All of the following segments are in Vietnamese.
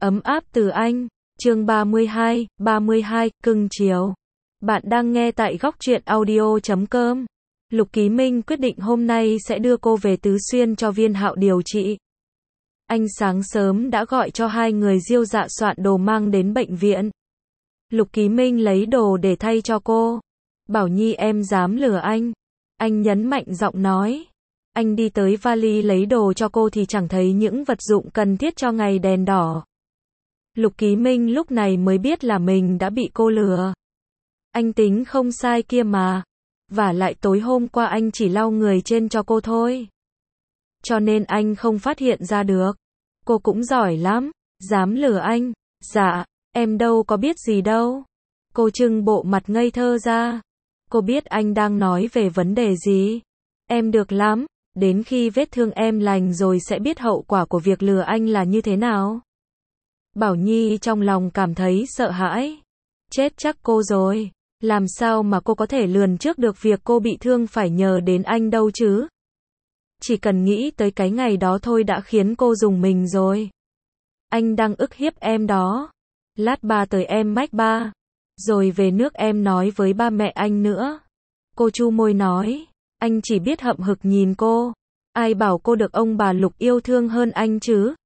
Ấm áp từ anh. Chương 32, cưng chiều. Bạn đang nghe tại góc truyện audio.com. Lục Ký Minh quyết định hôm nay sẽ đưa cô về Tứ Xuyên cho Viên Hạo điều trị. Anh sáng sớm đã gọi cho hai người Diêu Dạ soạn đồ mang đến bệnh viện. Lục Ký Minh lấy đồ để thay cho cô. Bảo Nhi em dám lừa anh. Anh nhấn mạnh giọng nói. Anh đi tới vali lấy đồ cho cô thì chẳng thấy những vật dụng cần thiết cho ngày đèn đỏ. Lục Ký Minh lúc này mới biết là mình đã bị cô lừa. Anh tính không sai kia mà. Vả lại tối hôm qua anh chỉ lau người trên cho cô thôi. Cho nên anh không phát hiện ra được. Cô cũng giỏi lắm. Dám lừa anh. Dạ, em đâu có biết gì đâu. Cô trưng bộ mặt ngây thơ ra. Cô biết anh đang nói về vấn đề gì. Em được lắm. Đến khi vết thương em lành rồi sẽ biết hậu quả của việc lừa anh là như thế nào. Bảo Nhi trong lòng cảm thấy sợ hãi. Chết chắc cô rồi. Làm sao mà cô có thể lường trước được việc cô bị thương phải nhờ đến anh đâu chứ. Chỉ cần nghĩ tới cái ngày đó thôi đã khiến cô rùng mình rồi. Anh đang ức hiếp em đó. Lát ba tới em mách ba. Rồi về nước em nói với ba mẹ anh nữa. Cô chu môi nói. Anh chỉ biết hậm hực nhìn cô. Ai bảo cô được ông bà Lục yêu thương hơn anh chứ.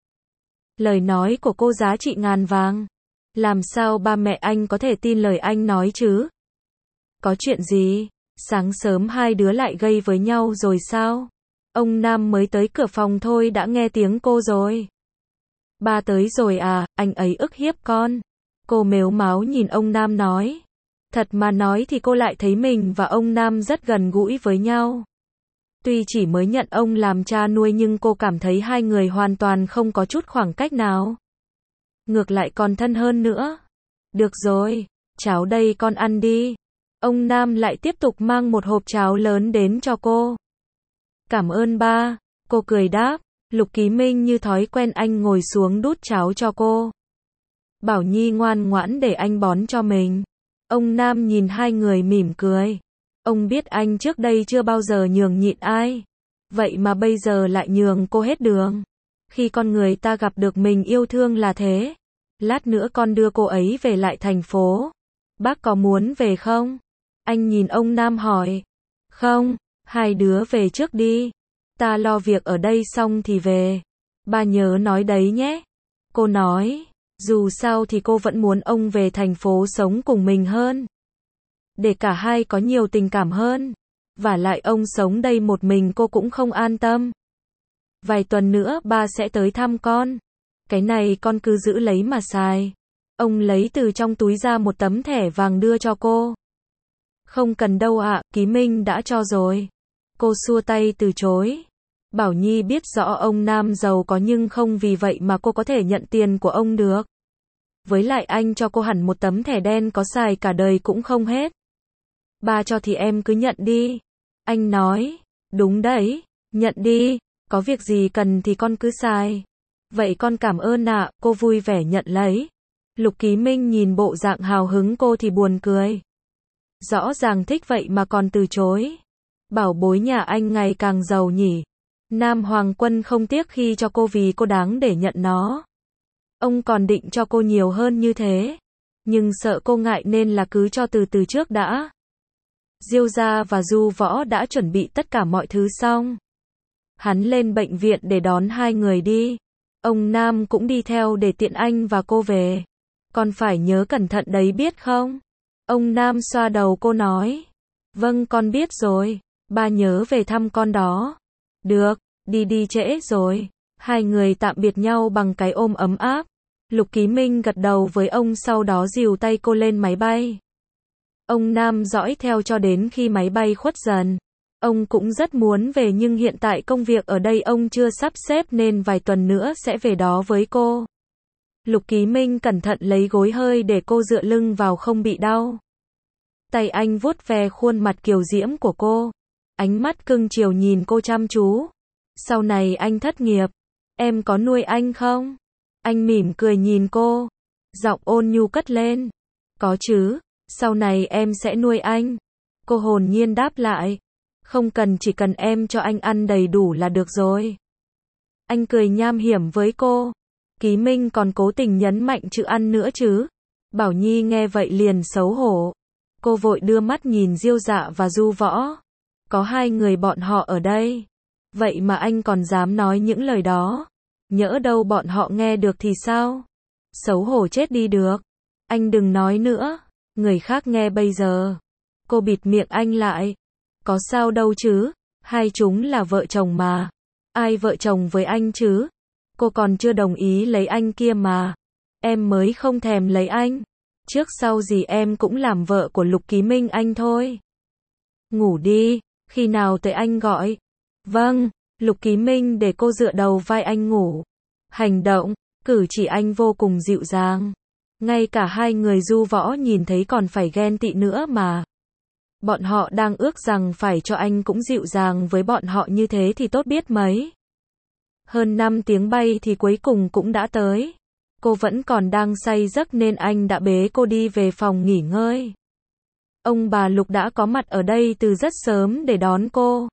Lời nói của cô giá trị ngàn vàng. Làm sao ba mẹ anh có thể tin lời anh nói chứ? Có chuyện gì? Sáng sớm hai đứa lại gây với nhau rồi sao? Ông Nam mới tới cửa phòng thôi đã nghe tiếng cô rồi. Ba tới rồi à, anh ấy ức hiếp con. Cô mếu máo nhìn ông Nam nói. Thật mà nói thì cô lại thấy mình và ông Nam rất gần gũi với nhau. Tuy chỉ mới nhận ông làm cha nuôi nhưng cô cảm thấy hai người hoàn toàn không có chút khoảng cách nào. Ngược lại còn thân hơn nữa. Được rồi, cháo đây con ăn đi. Ông Nam lại tiếp tục mang một hộp cháo lớn đến cho cô. Cảm ơn ba, cô cười đáp. Lục Ký Minh như thói quen anh ngồi xuống đút cháo cho cô. Bảo Nhi ngoan ngoãn để anh bón cho mình. Ông Nam nhìn hai người mỉm cười. Ông biết anh trước đây chưa bao giờ nhường nhịn ai. Vậy mà bây giờ lại nhường cô hết đường. Khi con người ta gặp được mình yêu thương là thế. Lát nữa con đưa cô ấy về lại thành phố. Bác có muốn về không? Anh nhìn ông Nam hỏi. Không, hai đứa về trước đi. Ta lo việc ở đây xong thì về. Ba nhớ nói đấy nhé. Cô nói. Dù sao thì cô vẫn muốn ông về thành phố sống cùng mình hơn. Để cả hai có nhiều tình cảm hơn. Vả lại ông sống đây một mình cô cũng không an tâm. Vài tuần nữa ba sẽ tới thăm con. Cái này con cứ giữ lấy mà xài. Ông lấy từ trong túi ra một tấm thẻ vàng đưa cho cô. Không cần đâu ạ, Ký Minh đã cho rồi. Cô xua tay từ chối. Bảo Nhi biết rõ ông Nam giàu có nhưng không vì vậy mà cô có thể nhận tiền của ông được. Với lại anh cho cô hẳn một tấm thẻ đen có xài cả đời cũng không hết. Ba cho thì em cứ nhận đi. Anh nói. Đúng đấy, nhận đi. Có việc gì cần thì con cứ xài. Vậy con cảm ơn ạ, cô vui vẻ nhận lấy. Lục Ký Minh nhìn bộ dạng hào hứng cô thì buồn cười. Rõ ràng thích vậy mà còn từ chối. Bảo bối nhà anh ngày càng giàu nhỉ. Nam Hoàng Quân không tiếc khi cho cô vì cô đáng để nhận nó. Ông còn định cho cô nhiều hơn như thế. Nhưng sợ cô ngại nên là cứ cho từ từ trước đã. Diêu Gia và Du Võ đã chuẩn bị tất cả mọi thứ xong. Hắn lên bệnh viện để đón hai người đi. Ông Nam cũng đi theo để tiện anh và cô về. Con phải nhớ cẩn thận đấy biết không? Ông Nam xoa đầu cô nói. Vâng con biết rồi. Ba nhớ về thăm con đó. Được, đi trễ rồi. Hai người tạm biệt nhau bằng cái ôm ấm áp. Lục Ký Minh gật đầu với ông sau đó dìu tay cô lên máy bay. Ông Nam dõi theo cho đến khi máy bay khuất dần. Ông cũng rất muốn về nhưng hiện tại công việc ở đây ông chưa sắp xếp nên vài tuần nữa sẽ về đó với cô. Lục Ký Minh cẩn thận lấy gối hơi để cô dựa lưng vào không bị đau. Tay anh vuốt ve khuôn mặt kiều diễm của cô. Ánh mắt cưng chiều nhìn cô chăm chú. Sau này anh thất nghiệp, em có nuôi anh không? Anh mỉm cười nhìn cô. Giọng ôn nhu cất lên. Có chứ, sau này em sẽ nuôi anh. Cô hồn nhiên đáp lại. Không cần, chỉ cần em cho anh ăn đầy đủ là được rồi. Anh cười nham hiểm với cô. Ký Minh còn cố tình nhấn mạnh chữ ăn nữa chứ. Bảo Nhi nghe vậy liền xấu hổ. Cô vội đưa mắt nhìn Diêu Dạ và Du Võ. Có hai người bọn họ ở đây. Vậy mà anh còn dám nói những lời đó. Nhỡ đâu bọn họ nghe được thì sao? Xấu hổ chết đi được. Anh đừng nói nữa. Người khác nghe bây giờ. Cô bịt miệng anh lại. Có sao đâu chứ. Hai chúng là vợ chồng mà. Ai vợ chồng với anh chứ? Cô còn chưa đồng ý lấy anh kia mà. Em mới không thèm lấy anh. Trước sau gì em cũng làm vợ của Lục Ký Minh anh thôi. Ngủ đi, khi nào tới anh gọi. Vâng, Lục Ký Minh để cô dựa đầu vai anh ngủ. Hành động, cử chỉ anh vô cùng dịu dàng. Ngay cả hai người Du Võ nhìn thấy còn phải ghen tị nữa mà. Bọn họ đang ước rằng phải cho anh cũng dịu dàng với bọn họ như thế thì tốt biết mấy. Hơn 5 tiếng bay thì cuối cùng cũng đã tới. Cô vẫn còn đang say giấc nên anh đã bế cô đi về phòng nghỉ ngơi. Ông bà Lục đã có mặt ở đây từ rất sớm để đón cô.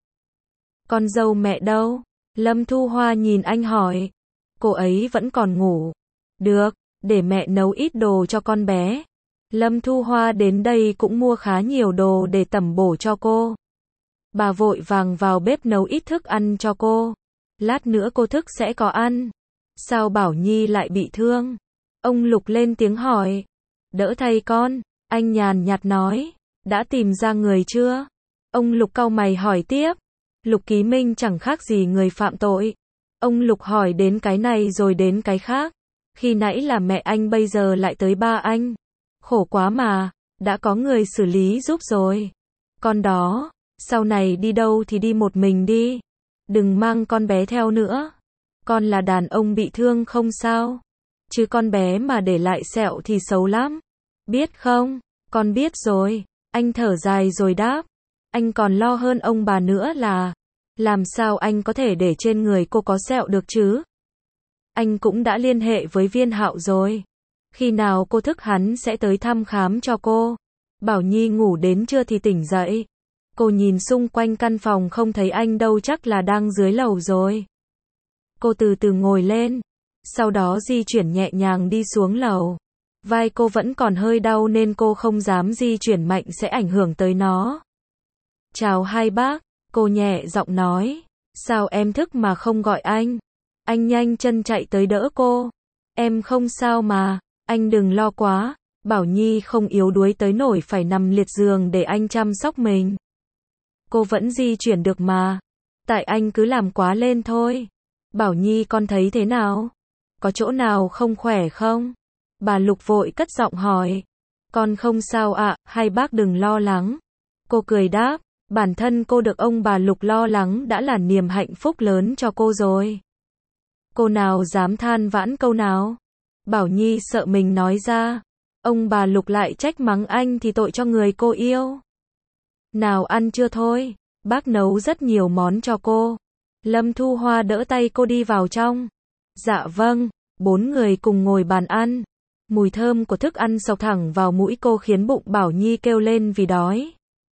Con dâu mẹ đâu? Lâm Thu Hoa nhìn anh hỏi. Cô ấy vẫn còn ngủ. Được, để mẹ nấu ít đồ cho con bé. Lâm Thu Hoa đến đây cũng mua khá nhiều đồ để tẩm bổ cho cô. Bà vội vàng vào bếp nấu ít thức ăn cho cô. Lát nữa cô thức sẽ có ăn. Sao Bảo Nhi lại bị thương? Ông Lục lên tiếng hỏi. Đỡ thay con, anh nhàn nhạt nói. Đã tìm ra người chưa? Ông Lục cau mày hỏi tiếp. Lục Ký Minh chẳng khác gì người phạm tội. Ông Lục hỏi đến cái này rồi đến cái khác. Khi nãy là mẹ anh bây giờ lại tới ba anh. Khổ quá mà, đã có người xử lý giúp rồi. Con đó, sau này đi đâu thì đi một mình đi. Đừng mang con bé theo nữa. Con là đàn ông bị thương không sao. Chứ con bé mà để lại sẹo thì xấu lắm. Biết không? Con biết rồi. Anh thở dài rồi đáp. Anh còn lo hơn ông bà nữa là. Làm sao anh có thể để trên người cô có sẹo được chứ? Anh cũng đã liên hệ với Viên Hạo rồi. Khi nào cô thức hắn sẽ tới thăm khám cho cô. Bảo Nhi ngủ đến trưa thì tỉnh dậy. Cô nhìn xung quanh căn phòng không thấy anh đâu, chắc là đang dưới lầu rồi. Cô từ từ ngồi lên. Sau đó di chuyển nhẹ nhàng đi xuống lầu. Vai cô vẫn còn hơi đau nên cô không dám di chuyển mạnh sẽ ảnh hưởng tới nó. Chào hai bác. Cô nhẹ giọng nói. Sao em thức mà không gọi anh? Anh nhanh chân chạy tới đỡ cô. Em không sao mà. Anh đừng lo quá. Bảo Nhi không yếu đuối tới nổi phải nằm liệt giường để anh chăm sóc mình. Cô vẫn di chuyển được mà. Tại anh cứ làm quá lên thôi. Bảo Nhi con thấy thế nào? Có chỗ nào không khỏe không? Bà Lục vội cất giọng hỏi. Con không sao ạ, hai bác đừng lo lắng. Cô cười đáp. Bản thân cô được ông bà Lục lo lắng đã là niềm hạnh phúc lớn cho cô rồi. Cô nào dám than vãn câu nào? Bảo Nhi sợ mình nói ra. Ông bà Lục lại trách mắng anh thì tội cho người cô yêu. Nào ăn chưa thôi? Bác nấu rất nhiều món cho cô. Lâm Thu Hoa đỡ tay cô đi vào trong. Dạ vâng. 4 người cùng ngồi bàn ăn. Mùi thơm của thức ăn xộc thẳng vào mũi cô khiến bụng Bảo Nhi kêu lên vì đói.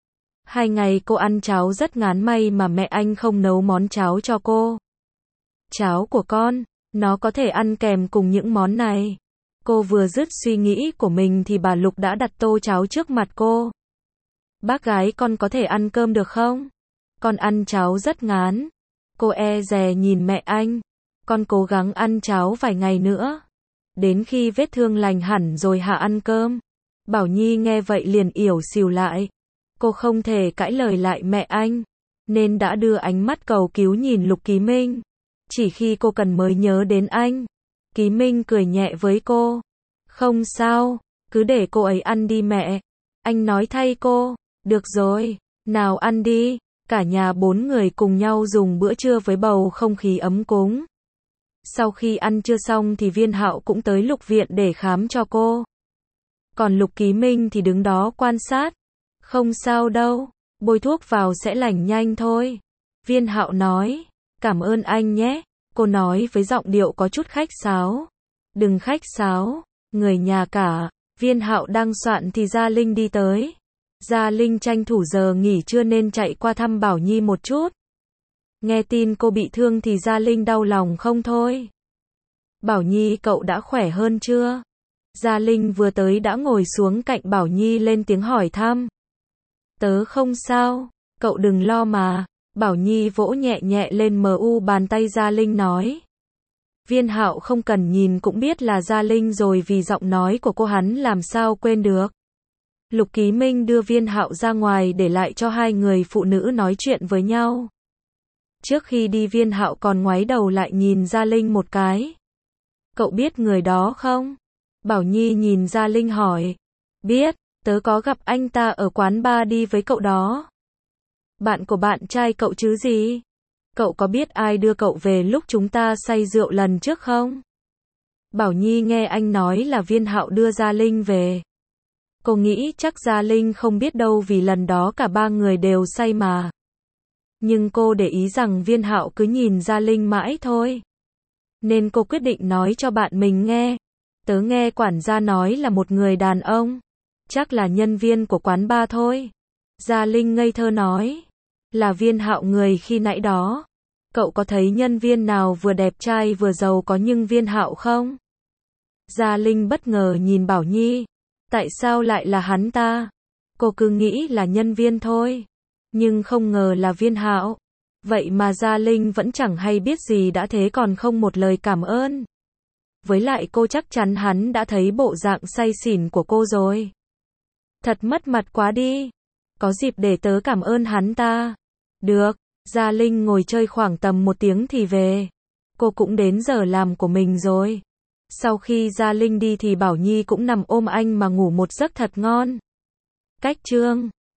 2 ngày cô ăn cháo rất ngán, may mà mẹ anh không nấu món cháo cho cô. Cháo của con, nó có thể ăn kèm cùng những món này. Cô vừa dứt suy nghĩ của mình thì bà Lục đã đặt tô cháo trước mặt cô. Bác gái con có thể ăn cơm được không? Con ăn cháo rất ngán. Cô e dè nhìn mẹ anh. Con cố gắng ăn cháo vài ngày nữa. Đến khi vết thương lành hẳn rồi hả ăn cơm. Bảo Nhi nghe vậy liền ỉu xìu lại. Cô không thể cãi lời lại mẹ anh. Nên đã đưa ánh mắt cầu cứu nhìn Lục Ký Minh. Chỉ khi cô cần mới nhớ đến anh. Ký Minh cười nhẹ với cô. Không sao, cứ để cô ấy ăn đi mẹ. Anh nói thay cô. Được rồi, nào ăn đi. Cả nhà 4 người cùng nhau dùng bữa trưa với bầu không khí ấm cúng. Sau khi ăn trưa xong thì Viên Hạo cũng tới Lục viện để khám cho cô. Còn Lục Ký Minh thì đứng đó quan sát. Không sao đâu, bôi thuốc vào sẽ lành nhanh thôi. Viên Hạo nói. Cảm ơn anh nhé. Cô nói với giọng điệu có chút khách sáo. Đừng khách sáo, người nhà cả. Viên Hạo đang soạn thì Gia Linh đi tới. Gia Linh tranh thủ giờ nghỉ trưa nên chạy qua thăm Bảo Nhi một chút. Nghe tin cô bị thương thì Gia Linh đau lòng không thôi. Bảo Nhi cậu đã khỏe hơn chưa? Gia Linh vừa tới đã ngồi xuống cạnh Bảo Nhi lên tiếng hỏi thăm. Tớ không sao, cậu đừng lo mà. Bảo Nhi vỗ nhẹ nhẹ lên bàn tay Gia Linh nói. Viên Hạo không cần nhìn cũng biết là Gia Linh rồi vì giọng nói của cô hắn làm sao quên được. Lục Ký Minh đưa Viên Hạo ra ngoài để lại cho hai người phụ nữ nói chuyện với nhau. Trước khi đi Viên Hạo còn ngoái đầu lại nhìn Gia Linh một cái. Cậu biết người đó không? Bảo Nhi nhìn Gia Linh hỏi. Biết, tớ có gặp anh ta ở quán bar đi với cậu đó. Bạn của bạn trai cậu chứ gì? Cậu có biết ai đưa cậu về lúc chúng ta say rượu lần trước không? Bảo Nhi nghe anh nói là Viên Hạo đưa Gia Linh về. Cô nghĩ chắc Gia Linh không biết đâu vì lần đó cả ba người đều say mà. Nhưng cô để ý rằng Viên Hạo cứ nhìn Gia Linh mãi thôi. Nên cô quyết định nói cho bạn mình nghe. Tớ nghe quản gia nói là một người đàn ông. Chắc là nhân viên của quán bar thôi. Gia Linh ngây thơ nói. Là Viên Hạo người khi nãy đó. Cậu có thấy nhân viên nào vừa đẹp trai vừa giàu có nhưng Viên Hạo không? Gia Linh bất ngờ nhìn Bảo Nhi. Tại sao lại là hắn ta? Cô cứ nghĩ là nhân viên thôi. Nhưng không ngờ là Viên Hạo. Vậy mà Gia Linh vẫn chẳng hay biết gì đã thế còn không một lời cảm ơn. Với lại cô chắc chắn hắn đã thấy bộ dạng say xỉn của cô rồi. Thật mất mặt quá đi. Có dịp để tớ cảm ơn hắn ta. Được, Gia Linh ngồi chơi khoảng tầm 1 tiếng thì về. Cô cũng đến giờ làm của mình rồi. Sau khi Gia Linh đi thì Bảo Nhi cũng nằm ôm anh mà ngủ một giấc thật ngon. Cách chương